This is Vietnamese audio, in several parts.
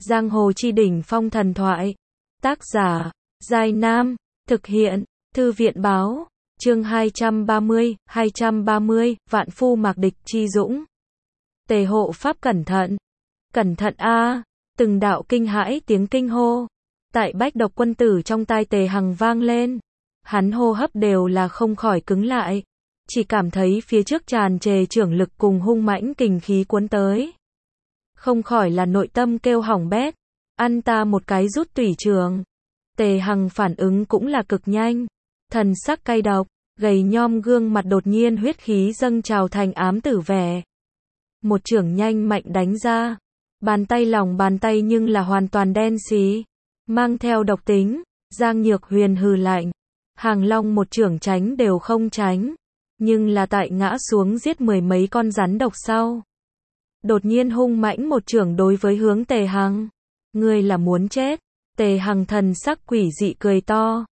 Giang hồ chi đỉnh phong thần thoại. Tác giả, Giai Nam. Thực hiện, Thư viện báo. Chương 230, Vạn phu mạc địch chi dũng. Tề hộ pháp cẩn thận. Cẩn thận a! Từng đạo kinh hãi tiếng kinh hô. Tại Bách Độc quân tử trong tai Tề Hằng vang lên. Hắn hô hấp đều là không khỏi cứng lại. Chỉ cảm thấy phía trước tràn trề chưởng lực cùng hung mãnh kình khí cuốn tới. Không khỏi là nội tâm kêu hỏng bét. Ăn ta một cái rút tủy trường. Tề Hằng phản ứng cũng là cực nhanh. Thần sắc cay độc, gầy nhom gương mặt đột nhiên huyết khí dâng trào thành ám tử vẻ. Một chưởng nhanh mạnh đánh ra. Bàn tay lòng bàn tay nhưng là hoàn toàn đen xí. Mang theo độc tính. Giang Nhược Huyền hừ lạnh. Hàng Long một chưởng tránh đều không tránh. Nhưng là tại ngã xuống giết mười mấy con rắn độc sau. Đột nhiên hung mãnh một chưởng đối với hướng Tề Hằng. Ngươi là muốn chết. Tề Hằng thần sắc quỷ dị cười to.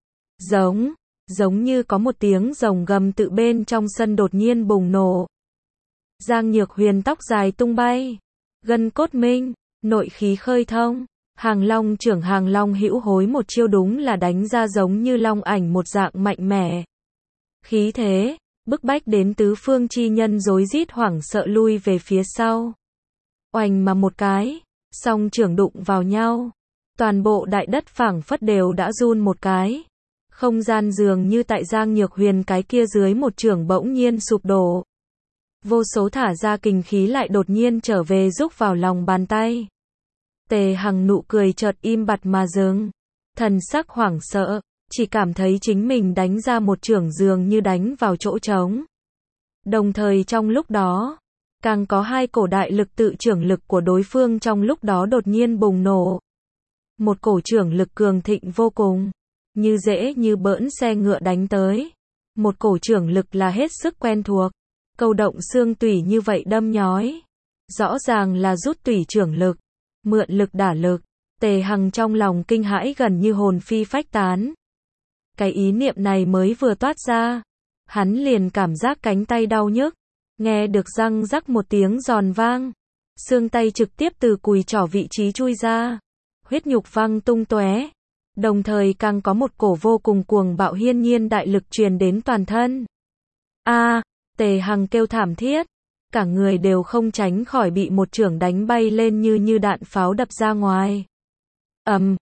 Giống như có một tiếng rồng gầm tự bên trong sân đột nhiên bùng nổ. Giang Nhược Huyền tóc dài tung bay. Gân cốt minh, nội khí khơi thông. Hàng Long trưởng Hàng Long hữu hối một chiêu đúng là đánh ra giống như long ảnh một dạng mạnh mẽ. Khí thế, bức bách đến tứ phương chi nhân rối rít hoảng sợ lui về phía sau. Oành mà một cái, song trưởng đụng vào nhau. Toàn bộ đại đất phảng phất đều đã run một cái. Không gian dường như tại Giang Nhược Huyền cái kia dưới một chưởng bỗng nhiên sụp đổ. Vô số thả ra kình khí lại đột nhiên trở về rúc vào lòng bàn tay. Tề Hằng nụ cười chợt im bặt mà dừng. Thần sắc hoảng sợ, chỉ cảm thấy chính mình đánh ra một chưởng dường như đánh vào chỗ trống. Đồng thời trong lúc đó, càng có hai cổ đại lực tự chưởng lực của đối phương trong lúc đó đột nhiên bùng nổ. Một cổ chưởng lực cường thịnh vô cùng, như dễ như bỡn xe ngựa đánh tới. Một cổ chưởng lực là hết sức quen thuộc, câu động xương tủy như vậy đâm nhói. Rõ ràng là rút tủy chưởng lực, mượn lực đả lực. Tề Hằng trong lòng kinh hãi gần như hồn phi phách tán. Cái ý niệm này mới vừa toát ra, hắn liền cảm giác cánh tay đau nhức, nghe được răng rắc một tiếng giòn vang, xương tay trực tiếp từ cùi trỏ vị trí chui ra, huyết nhục văng tung tóe, đồng thời càng có một cổ vô cùng cuồng bạo hiên nhiên đại lực truyền đến toàn thân. A! Tề Hằng kêu thảm thiết, cả người đều không tránh khỏi bị một chưởng đánh bay lên như đạn pháo đập ra ngoài. Ầm!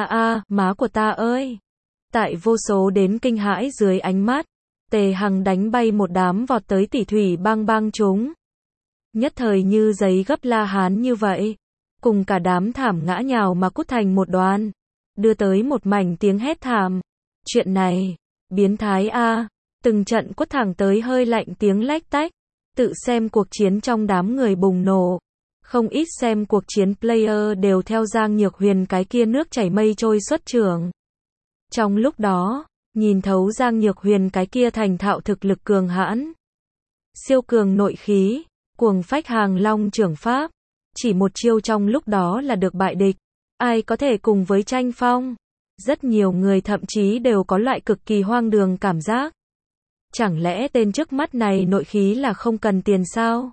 Má của ta ơi! Tại vô số đến kinh hãi dưới ánh mắt, Tề Hằng đánh bay một đám vọt tới tỷ thủy bang chúng. Nhất thời như giấy gấp La Hán như vậy, cùng cả đám thảm ngã nhào mà cút thành một đoàn, đưa tới một mảnh tiếng hét thảm. Chuyện này, biến thái a! Từng trận quất thẳng tới hơi lạnh tiếng lách tách, tự xem cuộc chiến trong đám người bùng nổ. Không ít xem cuộc chiến player đều theo Giang Nhược Huyền cái kia nước chảy mây trôi xuất trưởng. Trong lúc đó, nhìn thấu Giang Nhược Huyền cái kia thành thạo thực lực cường hãn. Siêu cường nội khí, cuồng phách Hàng Long trưởng pháp. Chỉ một chiêu trong lúc đó là được bại địch. Ai có thể cùng với tranh phong? Rất nhiều người thậm chí đều có loại cực kỳ hoang đường cảm giác. Chẳng lẽ tên trước mắt này nội khí là không cần tiền sao?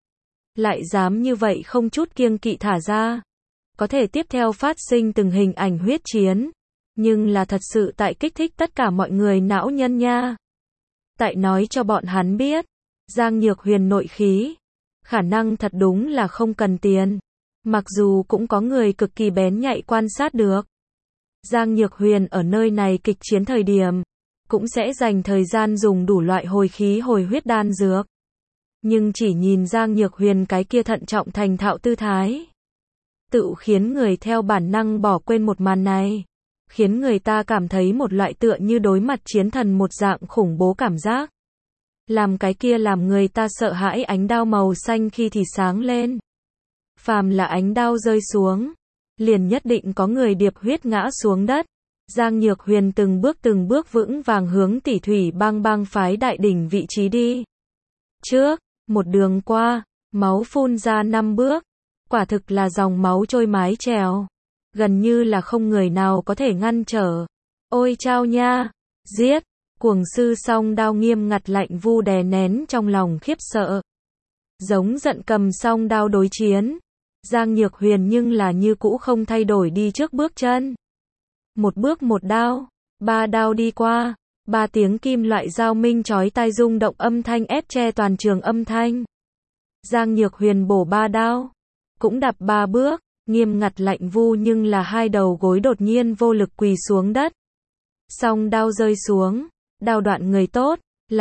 Lại dám như vậy không chút kiêng kỵ thả ra. Có thể tiếp theo phát sinh từng hình ảnh huyết chiến. Nhưng là thật sự tại kích thích tất cả mọi người não nhân nha. Tại nói cho bọn hắn biết, Giang Nhược Huyền nội khí, khả năng thật đúng là không cần tiền. Mặc dù cũng có người cực kỳ bén nhạy quan sát được. Giang Nhược Huyền ở nơi này kịch chiến thời điểm, cũng sẽ dành thời gian dùng đủ loại hồi khí hồi huyết đan dược. Nhưng chỉ nhìn Giang Nhược Huyền cái kia thận trọng thành thạo tư thái, tự khiến người theo bản năng bỏ quên một màn này. Khiến người ta cảm thấy một loại tựa như đối mặt chiến thần một dạng khủng bố cảm giác. Làm cái kia làm người ta sợ hãi ánh đao màu xanh khi thì sáng lên. Phàm là ánh đao rơi xuống, liền nhất định có người điệp huyết ngã xuống đất. Giang Nhược Huyền từng bước vững vàng hướng tỷ thủy bang phái đại đỉnh vị trí đi. Trước, một đường qua, máu phun ra 5 bước. Quả thực là dòng máu trôi mái trèo. Gần như là không người nào có thể ngăn trở. Ôi chao nha! Giết! Cuồng sư song đao nghiêm ngặt lạnh vu đè nén trong lòng khiếp sợ. Giống giận cầm song đao đối chiến. Giang Nhược Huyền nhưng là như cũ không thay đổi đi trước bước chân. Một bước một đao, ba đao đi qua, ba tiếng kim loại giao minh chói tai rung động âm thanh ép che toàn trường âm thanh. Giang Nhược Huyền bổ ba đao, cũng đạp ba bước, nghiêm ngặt lạnh vu nhưng là hai đầu gối đột nhiên vô lực quỳ xuống đất. Song đao rơi xuống, đao đoạn người tốt,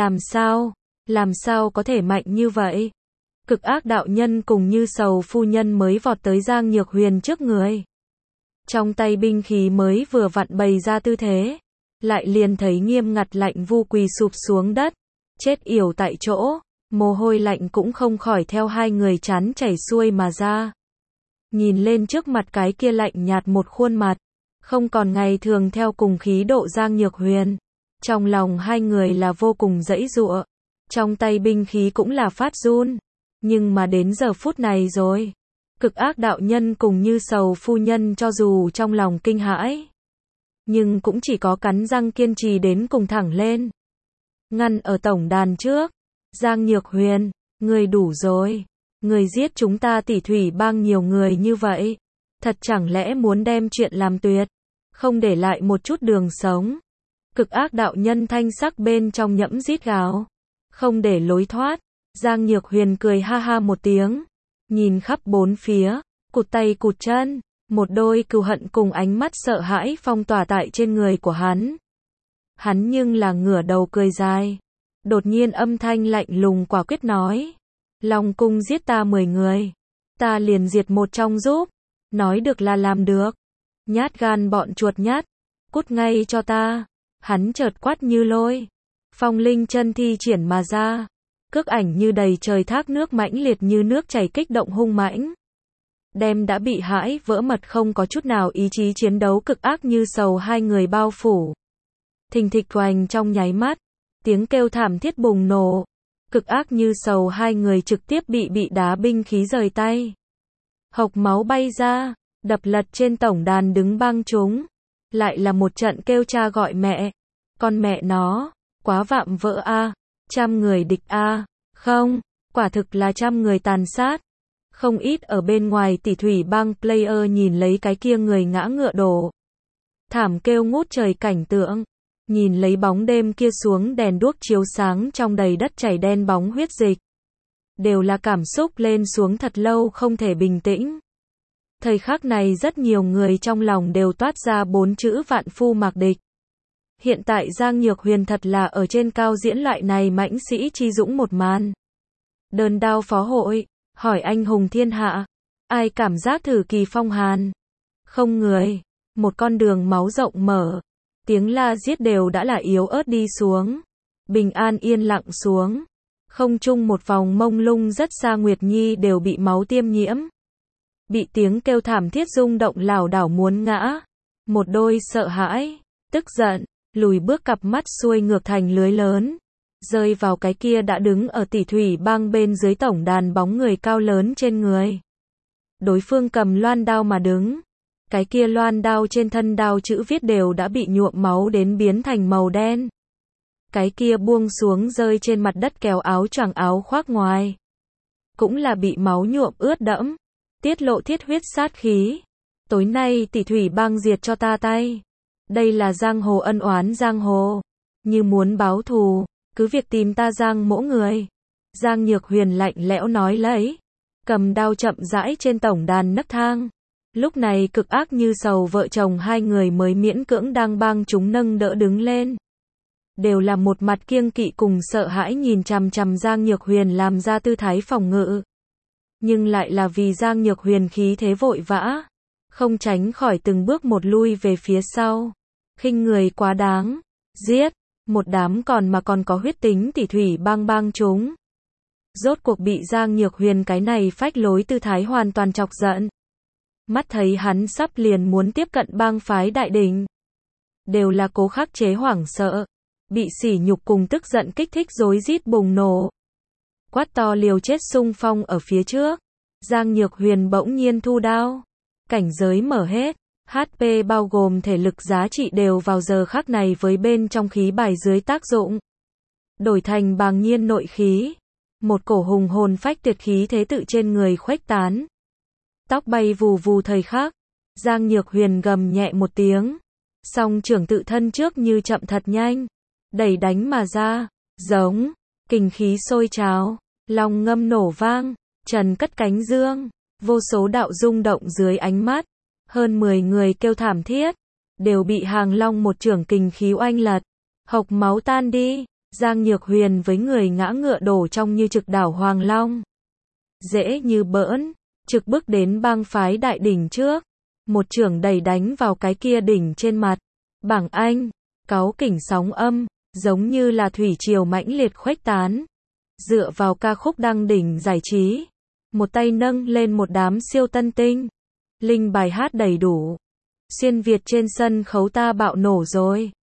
làm sao có thể mạnh như vậy? Cực ác đạo nhân cùng Như Sầu phu nhân mới vọt tới Giang Nhược Huyền trước người. Trong tay binh khí mới vừa vặn bày ra tư thế, lại liền thấy nghiêm ngặt lạnh vu quỳ sụp xuống đất, chết yểu tại chỗ, mồ hôi lạnh cũng không khỏi theo hai người trán chảy xuôi mà ra. Nhìn lên trước mặt cái kia lạnh nhạt một khuôn mặt, không còn ngày thường theo cùng khí độ Giang Nhược Huyền, trong lòng hai người là vô cùng giãy giụa, trong tay binh khí cũng là phát run, nhưng mà đến giờ phút này rồi, cực ác đạo nhân cùng Như Sầu phu nhân cho dù trong lòng kinh hãi, nhưng cũng chỉ có cắn răng kiên trì đến cùng thẳng lên. Ngăn ở tổng đàn trước, Giang Nhược Huyền, người đủ rồi, người giết chúng ta Tỷ Thủy Bang nhiều người như vậy, thật chẳng lẽ muốn đem chuyện làm tuyệt, không để lại một chút đường sống. Cực ác đạo nhân thanh sắc bên trong nhẫm rít gào, không để lối thoát. Giang Nhược Huyền cười ha ha một tiếng, nhìn khắp bốn phía, cụt tay cụt chân, một đôi cừu hận cùng ánh mắt sợ hãi phong tỏa tại trên người của hắn. Hắn nhưng là ngửa đầu cười dài, đột nhiên âm thanh lạnh lùng quả quyết nói, Long cung giết ta 10 người, ta liền diệt một trong giúp, nói được là làm được, nhát gan bọn chuột nhát, cút ngay cho ta. Hắn chợt quát như lôi, phong linh chân thi triển mà ra, cước ảnh như đầy trời thác nước mãnh liệt như nước chảy kích động hung mãnh, đem đã bị hãi vỡ mật không có chút nào ý chí chiến đấu cực ác Như Sầu hai người bao phủ. Thình thịch oành trong nháy mắt, tiếng kêu thảm thiết bùng nổ, cực ác Như Sầu hai người trực tiếp bị đá binh khí rời tay, hộc máu bay ra, đập lật trên tổng đàn đứng băng chúng, lại là một trận kêu cha gọi mẹ, con mẹ nó, quá vạm vỡ a, trăm người địch a, không, quả thực là trăm người tàn sát. Không ít ở bên ngoài Tỷ Thủy Bang player nhìn lấy cái kia người ngã ngựa đổ, thảm kêu ngút trời cảnh tượng, nhìn lấy bóng đêm kia xuống đèn đuốc chiếu sáng trong đầy đất chảy đen bóng huyết dịch, đều là cảm xúc lên xuống thật lâu không thể bình tĩnh. Thời khắc này rất nhiều người trong lòng đều toát ra 4 chữ vạn phu mạc địch. Hiện tại Giang Nhược Huyền thật là ở trên cao diễn loại này mãnh sĩ chi dũng một màn. Đơn đao phó hội, hỏi anh hùng thiên hạ, ai cảm giác thử kỳ phong hàn? Không người, một con đường máu rộng mở, tiếng la giết đều đã là yếu ớt đi xuống, bình an yên lặng xuống. Không chung một vòng mông lung rất xa Nguyệt Nhi đều bị máu tiêm nhiễm, bị tiếng kêu thảm thiết rung động lảo đảo muốn ngã. Một đôi sợ hãi, tức giận, lùi bước cặp mắt xuôi ngược thành lưới lớn, rơi vào cái kia đã đứng ở Tỷ Thủy Bang bên dưới tổng đàn bóng người cao lớn trên người. Đối phương cầm loan đao mà đứng, cái kia loan đao trên thân đao chữ viết đều đã bị nhuộm máu đến biến thành màu đen. Cái kia buông xuống rơi trên mặt đất kéo áo choàng áo khoác ngoài, cũng là bị máu nhuộm ướt đẫm, tiết lộ thiết huyết sát khí. Tối nay Tỷ Thủy Bang diệt cho ta tay. Đây là giang hồ ân oán giang hồ, như muốn báo thù, cứ việc tìm ta Giang mỗ người. Giang Nhược Huyền lạnh lẽo nói lấy, cầm đao chậm rãi trên tổng đàn nấc thang. Lúc này cực ác Như Sầu vợ chồng hai người mới miễn cưỡng đang bang chúng nâng đỡ đứng lên, đều là một mặt kiêng kỵ cùng sợ hãi nhìn chằm chằm Giang Nhược Huyền làm ra tư thái phòng ngự. Nhưng lại là vì Giang Nhược Huyền khí thế vội vã, không tránh khỏi từng bước một lui về phía sau. Khinh người quá đáng, giết, một đám còn có huyết tính Tỷ Thủy Bang bang chúng. Rốt cuộc bị Giang Nhược Huyền cái này phách lối tư thái hoàn toàn chọc giận. Mắt thấy hắn sắp liền muốn tiếp cận bang phái đại đỉnh, đều là cố khắc chế hoảng sợ, bị sỉ nhục cùng tức giận kích thích rối rít bùng nổ. Quát to liều chết xung phong ở phía trước. Giang Nhược Huyền bỗng nhiên thu đao, cảnh giới mở hết, HP bao gồm thể lực giá trị đều vào giờ khắc này với bên trong khí bài dưới tác dụng, đổi thành bàng nhiên nội khí, một cổ hùng hồn phách tuyệt khí thế tự trên người khuếch tán. Tóc bay vù vù thời khắc. Giang Nhược Huyền gầm nhẹ một tiếng. Song trưởng tự thân trước như chậm thật nhanh. Đẩy đánh mà ra. Giống. Kình khí sôi trào. Long ngâm nổ vang. Trần cất cánh dương. Vô số đạo rung động dưới ánh mắt. Hơn 10 người kêu thảm thiết. Đều bị Hàng Long một chưởng kình khí oanh lật. Hộc máu tan đi. Giang Nhược Huyền với người ngã ngựa đổ trong như trực đảo Hoàng Long. Dễ như bỡn. Trực bước đến bang phái đại đỉnh trước. Một chưởng đẩy đánh vào cái kia đỉnh trên mặt. Bảng Anh. Cáu kỉnh sóng âm. Giống như là thủy triều mãnh liệt khuếch tán. Dựa vào ca khúc đăng đỉnh giải trí. Một tay nâng lên một đám siêu tân tinh. Linh bài hát đầy đủ. Xuyên Việt trên sân khấu ta bạo nổ rồi.